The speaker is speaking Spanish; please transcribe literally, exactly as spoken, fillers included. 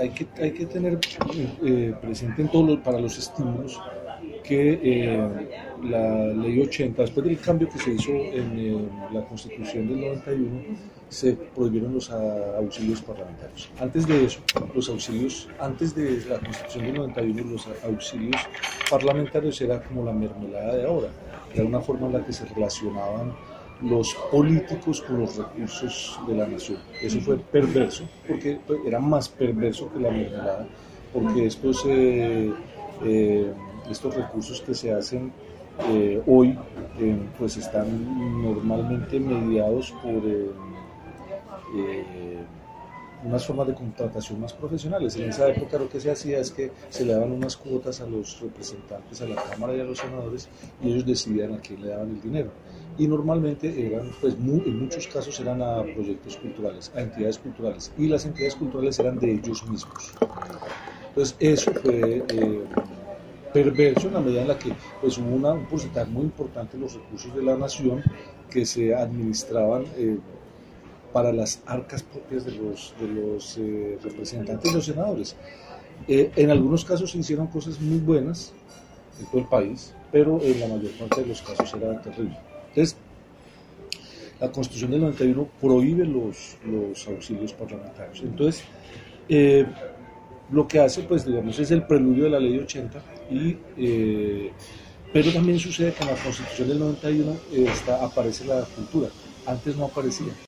hay que, hay que tener eh, presente en todos los, para los estímulos que eh, la ley ochenta, después del cambio que se hizo en eh, la Constitución del noventa y uno, se prohibieron los a, auxilios parlamentarios. Antes de eso, los auxilios, antes de la Constitución del noventa y uno, los auxilios parlamentarios era como la mermelada de ahora, era una forma en la que se relacionaban los políticos con los recursos de la nación. Eso fue perverso, porque era más perverso que la mermelada, porque estos, eh, eh, estos recursos que se hacen eh, hoy, eh, pues están normalmente mediados por eh, eh, unas formas de contratación más profesionales. En esa época lo que se hacía es que se le daban unas cuotas a los representantes, a la Cámara y a los senadores, y ellos decidían a quién le daban el dinero. Y normalmente eran, pues muy, en muchos casos eran a proyectos culturales, a entidades culturales, y las entidades culturales eran de ellos mismos. Entonces eso fue eh, perverso en la medida en la que pues, hubo una, un porcentaje muy importante de los recursos de la nación que se administraban eh, para las arcas propias de los, de los eh, representantes de los senadores. Eh, en algunos casos se hicieron cosas muy buenas en todo el país, pero en la mayor parte de los casos era terrible. Entonces, la Constitución del noventa y uno prohíbe los, los auxilios parlamentarios. Entonces, eh, lo que hace, pues, digamos, es el preludio de la ley ochenta, y, eh, pero también sucede que en la Constitución del noventa y uno eh, está, aparece la cultura. Antes no aparecía.